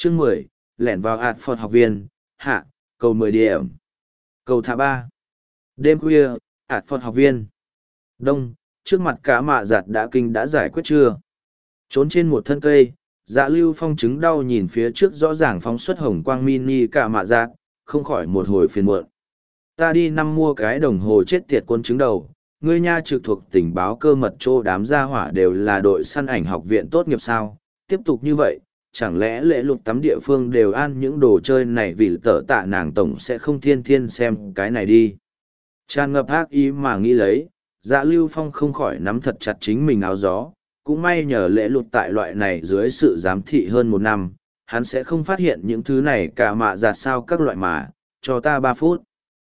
Chương 10, lẻn vào ạt phật học viên, hạ, cầu 10 điểm. Cầu thả 3. Đêm khuya, ạt phật học viên. Đông, trước mặt cả mạ giặt đã kinh đã giải quyết chưa? Trốn trên một thân cây, Dạ Lưu Phong chứng đau nhìn phía trước rõ ràng phóng xuất hồng quang mini cả mạ giặt, không khỏi một hồi phiền muộn. Ta đi năm mua cái đồng hồ chết tiệt quân chứng đầu, ngươi nha trực thuộc tình báo cơ mật chỗ đám gia hỏa đều là đội săn ảnh học viện tốt nghiệp sao? Tiếp tục như vậy, chẳng lẽ lễ lục tắm địa phương đều ăn những đồ chơi này vì tở tạ nàng tổng sẽ không thiên thiên xem cái này đi. Tràn ngập ác ý mà nghĩ lấy, Dạ Lưu Phong không khỏi nắm thật chặt chính mình áo gió, cũng may nhờ lễ lục tại loại này dưới sự giám thị hơn một năm, hắn sẽ không phát hiện những thứ này cả mạ giạt sao các loại mà, cho ta 3 phút.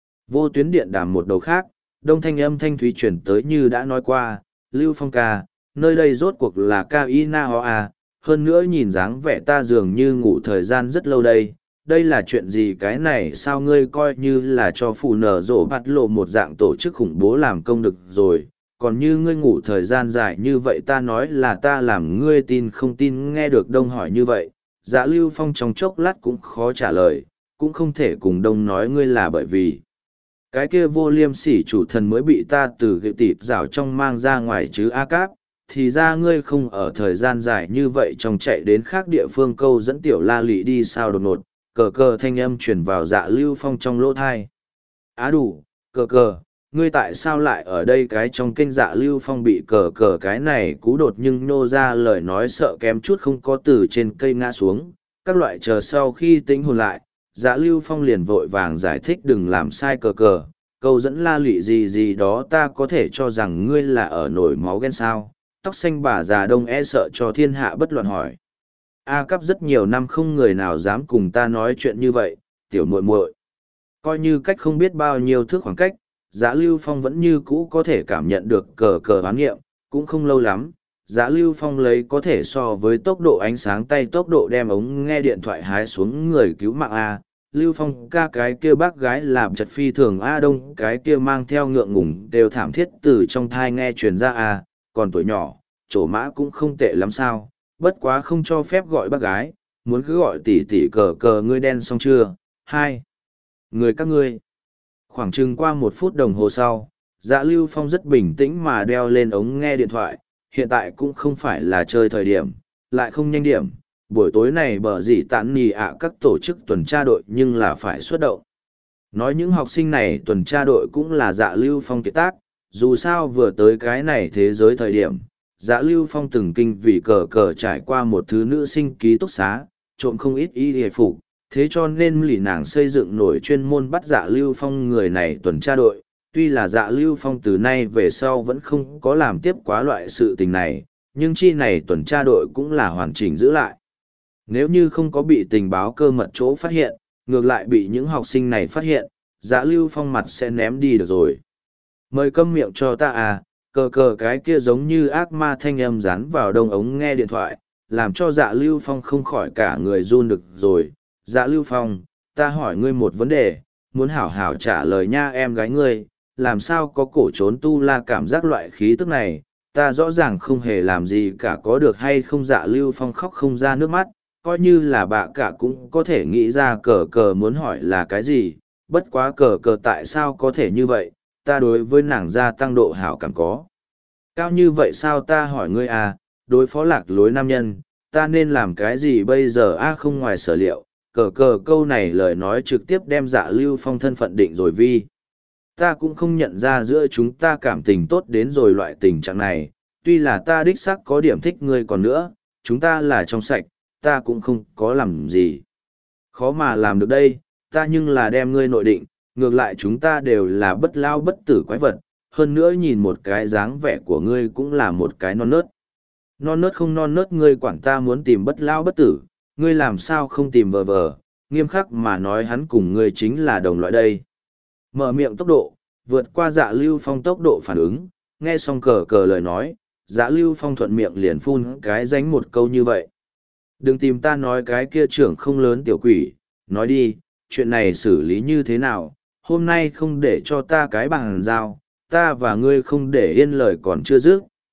Vô tuyến điện đàm một đầu khác, đông thanh âm thanh thúy chuyển tới như đã nói qua, Lưu Phong ca, nơi đây rốt cuộc là ca y na ho a, hơn nữa nhìn dáng vẻ ta dường như ngủ thời gian rất lâu đây là chuyện gì cái này sao ngươi coi như là cho phụ nở rộ bắt lộ một dạng tổ chức khủng bố làm công được rồi, còn như ngươi ngủ thời gian dài như vậy ta nói là ta làm ngươi tin không tin nghe được đông hỏi như vậy, Dạ Lưu Phong trong chốc lát cũng khó trả lời, cũng không thể cùng đông nói ngươi là bởi vì cái kia vô liêm sỉ chủ thần mới bị ta từ gậy tịp rào trong mang ra ngoài chứ a cáp, thì ra ngươi không ở thời gian dài như vậy trong chạy đến khác địa phương câu dẫn tiểu la lị đi sao đột ngột, cờ cờ thanh âm chuyển vào Dạ Lưu Phong trong lỗ thai. Á đủ, cờ cờ, ngươi tại sao lại ở đây cái trong kênh Dạ Lưu Phong bị cờ cờ cái này cú đột nhưng nô ra lời nói sợ kém chút không có từ trên cây ngã xuống, các loại chờ sau khi tính hồn lại. Dạ Lưu Phong liền vội vàng giải thích đừng làm sai cờ cờ, câu dẫn la lị gì gì đó ta có thể cho rằng ngươi là ở nổi máu ghen sao, tóc xanh bà già đông e sợ cho thiên hạ bất loạn hỏi. A cắp rất nhiều năm không người nào dám cùng ta nói chuyện như vậy, tiểu muội muội. Coi như cách không biết bao nhiêu thước khoảng cách, Dạ Lưu Phong vẫn như cũ có thể cảm nhận được cờ cờ hoán nghiệm, cũng không lâu lắm. Dạ Lưu Phong lấy có thể so với tốc độ ánh sáng tay tốc độ đem ống nghe điện thoại hái xuống người cứu mạng A. Lưu Phong ca cái kia bác gái làm chật phi thường A đông cái kia mang theo ngượng ngùng đều thảm thiết từ trong thai nghe truyền ra A, còn tuổi nhỏ, chỗ mã cũng không tệ lắm sao, bất quá không cho phép gọi bác gái, muốn cứ gọi tỷ tỷ cờ cờ ngươi đen xong chưa, hai. Người các ngươi. Khoảng chừng qua 1 phút đồng hồ sau, Dạ Lưu Phong rất bình tĩnh mà đeo lên ống nghe điện thoại, hiện tại cũng không phải là chơi thời điểm, lại không nhanh điểm. Buổi tối này bở gì tản nì ạ các tổ chức tuần tra đội nhưng là phải xuất động. Nói những học sinh này tuần tra đội cũng là Dạ Lưu Phong kiệt tác, dù sao vừa tới cái này thế giới thời điểm, Dạ Lưu Phong từng kinh vì cờ cờ trải qua một thứ nữ sinh ký túc xá, trộm không ít y hề phục, thế cho nên lì nàng xây dựng nổi chuyên môn bắt Dạ Lưu Phong người này tuần tra đội. Tuy là Dạ Lưu Phong từ nay về sau vẫn không có làm tiếp quá loại sự tình này, nhưng chi này tuần tra đội cũng là hoàn chỉnh giữ lại. Nếu như không có bị tình báo cơ mật chỗ phát hiện, ngược lại bị những học sinh này phát hiện, Dạ Lưu Phong mặt sẽ ném đi được rồi. Mời câm miệng cho ta à, cờ cờ cái kia giống như ác ma thanh âm dán vào đông ống nghe điện thoại, làm cho Dạ Lưu Phong không khỏi cả người run được rồi. Dạ Lưu Phong, ta hỏi ngươi một vấn đề, muốn hảo hảo trả lời nha em gái ngươi, làm sao có cổ trốn tu la cảm giác loại khí tức này, ta rõ ràng không hề làm gì cả có được hay không. Dạ Lưu Phong khóc không ra nước mắt, coi như là bà cả cũng có thể nghĩ ra cờ cờ muốn hỏi là cái gì, bất quá cờ cờ tại sao có thể như vậy, ta đối với nàng gia tăng độ hảo cảm có cao như vậy sao, ta hỏi ngươi à, đối phó lạc lối nam nhân, ta nên làm cái gì bây giờ a không ngoài sở liệu, cờ cờ câu này lời nói trực tiếp đem Dạ Lưu Phong thân phận định rồi vi. Ta cũng không nhận ra giữa chúng ta cảm tình tốt đến rồi loại tình trạng này, tuy là ta đích xác có điểm thích ngươi còn nữa, chúng ta là trong sạch, ta cũng không có làm gì. Khó mà làm được đây, ta nhưng là đem ngươi nội định, ngược lại chúng ta đều là bất lao bất tử quái vật, hơn nữa nhìn một cái dáng vẻ của ngươi cũng là một cái non nớt. Non nớt không non nớt ngươi quản ta muốn tìm bất lao bất tử, ngươi làm sao không tìm vờ vờ, nghiêm khắc mà nói hắn cùng ngươi chính là đồng loại đây. Mở miệng tốc độ, vượt qua Dạ Lưu Phong tốc độ phản ứng, nghe xong cờ cờ lời nói, Dạ Lưu Phong thuận miệng liền phun cái dánh một câu như vậy. Đừng tìm ta nói cái kia trưởng không lớn tiểu quỷ, nói đi, chuyện này xử lý như thế nào, hôm nay không để cho ta cái bằng giao, ta và ngươi không để yên lời còn chưa dứt,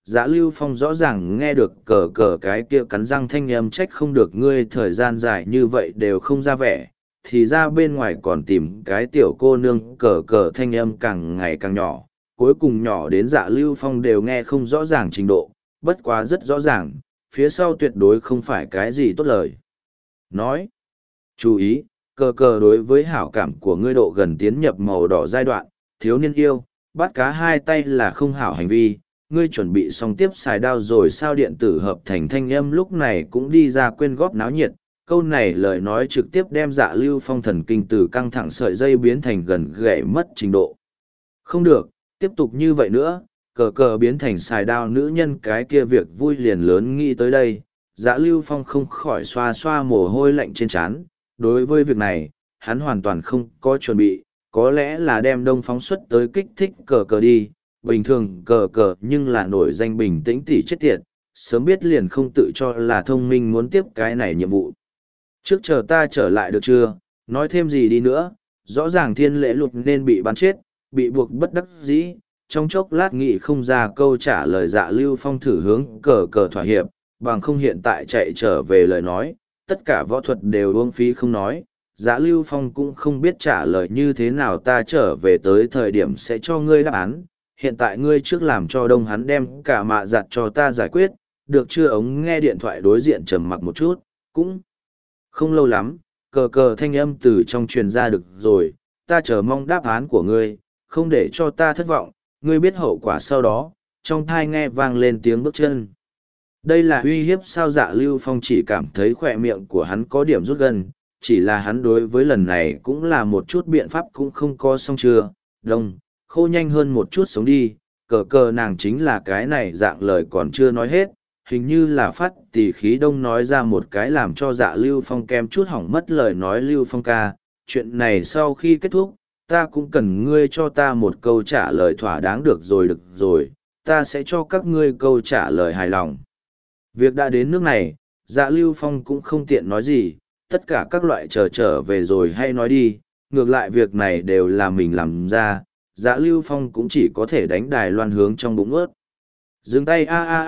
Dạ Lưu Phong rõ ràng nghe được cờ cờ cái kia cắn răng thanh âm trách không được ngươi thời gian dài như vậy đều không ra vẻ, thì ra bên ngoài còn tìm cái tiểu cô nương cờ cờ thanh âm càng ngày càng nhỏ, cuối cùng nhỏ đến Dạ Lưu Phong đều nghe không rõ ràng trình độ, bất quá rất rõ ràng, phía sau tuyệt đối không phải cái gì tốt lời. Nói, chú ý, cờ cờ đối với hảo cảm của ngươi độ gần tiến nhập màu đỏ giai đoạn, thiếu niên yêu, bắt cá hai tay là không hảo hành vi, ngươi chuẩn bị xong tiếp xài đao rồi sao điện tử hợp thành thanh âm lúc này cũng đi ra quyên góp náo nhiệt. Câu này lời nói trực tiếp đem Dạ Lưu Phong thần kinh từ căng thẳng sợi dây biến thành gần gãy mất trình độ. Không được, tiếp tục như vậy nữa, cờ cờ biến thành xài đao nữ nhân cái kia việc vui liền lớn nghĩ tới đây. Dạ Lưu Phong không khỏi xoa xoa mồ hôi lạnh trên trán. Đối với việc này, hắn hoàn toàn không có chuẩn bị, có lẽ là đem đông phóng xuất tới kích thích cờ cờ đi. Bình thường cờ cờ nhưng là nổi danh bình tĩnh tỉ chết tiệt, sớm biết liền không tự cho là thông minh muốn tiếp cái này nhiệm vụ. Trước chờ ta trở lại được chưa, nói thêm gì đi nữa, rõ ràng thiên lễ lụt nên bị bắn chết, bị buộc bất đắc dĩ, trong chốc lát nghĩ không ra câu trả lời. Dạ Lưu Phong thử hướng cờ cờ thỏa hiệp, bằng không hiện tại chạy trở về lời nói, tất cả võ thuật đều uống phí không nói. Dạ Lưu Phong cũng không biết trả lời như thế nào, ta trở về tới thời điểm sẽ cho ngươi đáp án, hiện tại ngươi trước làm cho đông hắn đem cả mạ giặt cho ta giải quyết, được chưa? Ống nghe điện thoại đối diện trầm mặc một chút, cũng không lâu lắm, cờ cờ thanh âm từ trong truyền ra được rồi, ta chờ mong đáp án của ngươi, không để cho ta thất vọng, ngươi biết hậu quả sau đó, trong thai nghe vang lên tiếng bước chân. Đây là uy hiếp sao? Dạ Lưu Phong chỉ cảm thấy khỏe miệng của hắn có điểm rút gần, chỉ là hắn đối với lần này cũng là một chút biện pháp cũng không có, xong chưa, đông, khô nhanh hơn một chút sống đi, cờ cờ nàng chính là cái này dạng lời còn chưa nói hết, hình như là phát tỉ khí đông nói ra một cái làm cho Dạ Lưu Phong kem chút hỏng mất lời nói. Lưu Phong ca, chuyện này sau khi kết thúc, ta cũng cần ngươi cho ta một câu trả lời thỏa đáng. Được rồi, ta sẽ cho các ngươi câu trả lời hài lòng. Việc đã đến nước này, Dạ Lưu Phong cũng không tiện nói gì, tất cả các loại trở về rồi hay nói đi, ngược lại việc này đều là mình làm ra. Dạ Lưu Phong cũng chỉ có thể đánh Đài Loan hướng trong bụng ướt. Dừng tay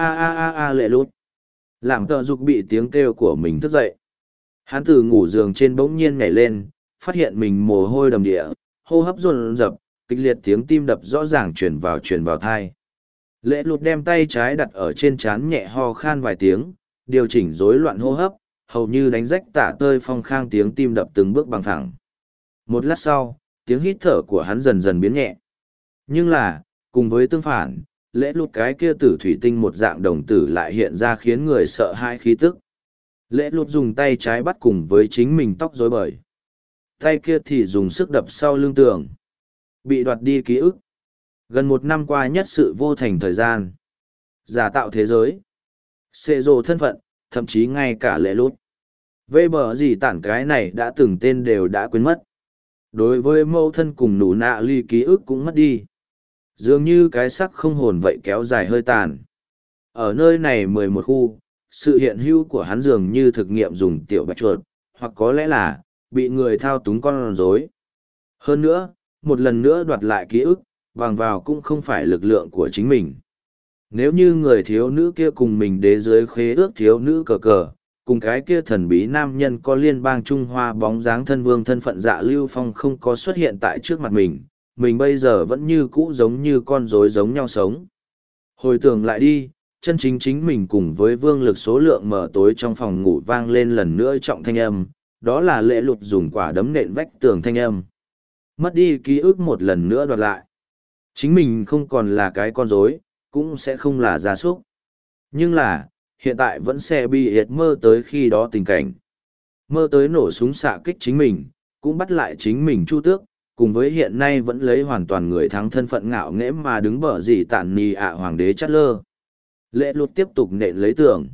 a lệ lút. Làm tợ dục bị tiếng kêu của mình thức dậy. Hắn từ ngủ giường trên bỗng nhiên nhảy lên, phát hiện mình mồ hôi đầm địa, hô hấp dồn dập, kịch liệt tiếng tim đập rõ ràng truyền vào thai. Lệ lụt đem tay trái đặt ở trên trán nhẹ ho khan vài tiếng, điều chỉnh rối loạn hô hấp, hầu như đánh rách tả tơi phong khang tiếng tim đập từng bước bằng thẳng. Một lát sau, tiếng hít thở của hắn dần dần biến nhẹ. Nhưng là, cùng với tương phản, lễ lụt cái kia tử thủy tinh một dạng đồng tử lại hiện ra khiến người sợ hãi khí tức. Lễ lụt dùng tay trái bắt cùng với chính mình tóc rối bời. Tay kia thì dùng sức đập sau lưng tường. Bị đoạt đi ký ức. Gần một năm qua nhất sự vô thành thời gian. Giả tạo thế giới. Xệ rồ thân phận, thậm chí ngay cả lễ lụt. Vê bờ gì tản cái này đã từng tên đều đã quên mất. Đối với mâu thân cùng nụ nạ ly ký ức cũng mất đi. Dường như cái sắc không hồn vậy kéo dài hơi tàn. Ở nơi này 11 khu, sự hiện hữu của hắn dường như thực nghiệm dùng tiểu bạch chuột, hoặc có lẽ là, bị người thao túng con rối. Hơn nữa, một lần nữa đoạt lại ký ức, bằng vào cũng không phải lực lượng của chính mình. Nếu như người thiếu nữ kia cùng mình đế dưới khế ước thiếu nữ cờ cờ, cùng cái kia thần bí nam nhân có liên bang Trung Hoa bóng dáng thân vương thân phận Dạ Lưu Phong không có xuất hiện tại trước mặt mình bây giờ vẫn như cũ giống như con rối giống nhau sống. Hồi tưởng lại đi, chân chính mình cùng với vương lực số lượng mở tối trong phòng ngủ vang lên lần nữa trọng thanh âm, đó là lễ lụt dùng quả đấm nện vách tường thanh âm. Mất đi ký ức một lần nữa đoạt lại. Chính mình không còn là cái con rối, cũng sẽ không là gia súc. Nhưng là, hiện tại vẫn sẽ bị hiệt mơ tới khi đó tình cảnh. Mơ tới nổ súng xạ kích chính mình, cũng bắt lại chính mình Chu Tước, cùng với hiện nay vẫn lấy hoàn toàn người thắng thân phận ngạo nghễ mà đứng bờ gì tản nì hoàng đế chát lơ. Lễ lụt tiếp tục nện lấy tưởng.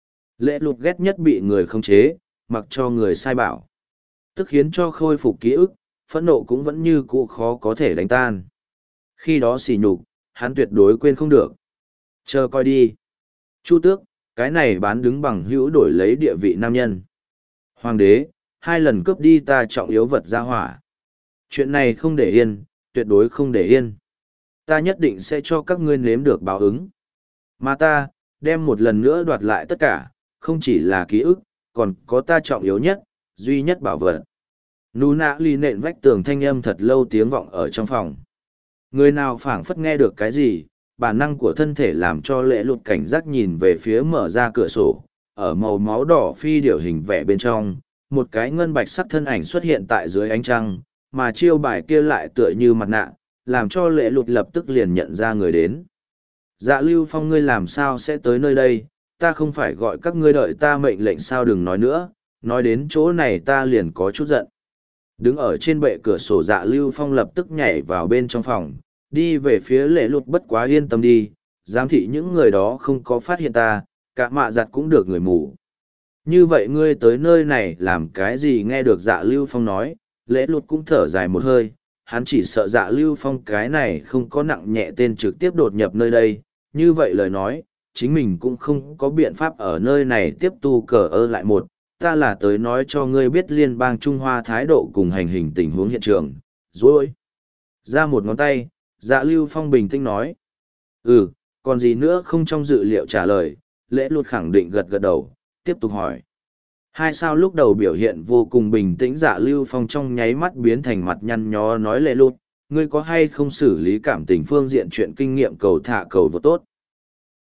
Lễ lụt ghét nhất bị người khống chế, mặc cho người sai bảo. Tức khiến cho khôi phục ký ức, phẫn nộ cũng vẫn như cũ khó có thể đánh tan. Khi đó xỉ nhục, hắn tuyệt đối quên không được. Chờ coi đi. Chu Tước, cái này bán đứng bằng hữu đổi lấy địa vị nam nhân. Hoàng đế, 2 lần cướp đi ta trọng yếu vật ra hỏa. Chuyện này không để yên, tuyệt đối không để yên. Ta nhất định sẽ cho các ngươi nếm được báo ứng. Mà ta, đem một lần nữa đoạt lại tất cả, không chỉ là ký ức, còn có ta trọng yếu nhất, duy nhất bảo vật. Nú nã ly nện vách tường thanh âm thật lâu tiếng vọng ở trong phòng. Người nào phảng phất nghe được cái gì, bản năng của thân thể làm cho lệ lụt cảnh giác nhìn về phía mở ra cửa sổ, ở màu máu đỏ phi điểu hình vẽ bên trong, một cái ngân bạch sắc thân ảnh xuất hiện tại dưới ánh trăng, mà chiêu bài kia lại tựa như mặt nạ, làm cho lệ lụt lập tức liền nhận ra người đến. Dạ Lưu Phong, ngươi làm sao sẽ tới nơi đây, ta không phải gọi các ngươi đợi ta mệnh lệnh sao, đừng nói nữa, nói đến chỗ này ta liền có chút giận. Đứng ở trên bệ cửa sổ Dạ Lưu Phong lập tức nhảy vào bên trong phòng, đi về phía lệ lụt. Bất quá yên tâm đi, giám thị những người đó không có phát hiện ta, cả mạ giặt cũng được người mù. Như vậy ngươi tới nơi này làm cái gì? Nghe được Dạ Lưu Phong nói, lệ lụt cũng thở dài một hơi, hắn chỉ sợ Dạ Lưu Phong cái này không có nặng nhẹ tên trực tiếp đột nhập nơi đây, như vậy lời nói, chính mình cũng không có biện pháp ở nơi này tiếp tu cờ ơ lại một. Ta là tới nói cho ngươi biết liên bang Trung Hoa thái độ cùng hành hình tình huống hiện trường. Rồi ra một ngón tay, Dạ Lưu Phong bình tĩnh nói. Còn gì nữa không? Trong dự liệu trả lời, lễ lụt khẳng định gật gật đầu, tiếp tục hỏi. Hai sao lúc đầu biểu hiện vô cùng bình tĩnh Dạ Lưu Phong trong nháy mắt biến thành mặt nhăn nhó, nói lễ lụt, ngươi có hay không xử lý cảm tình phương diện chuyện kinh nghiệm cầu thả cầu vô tốt?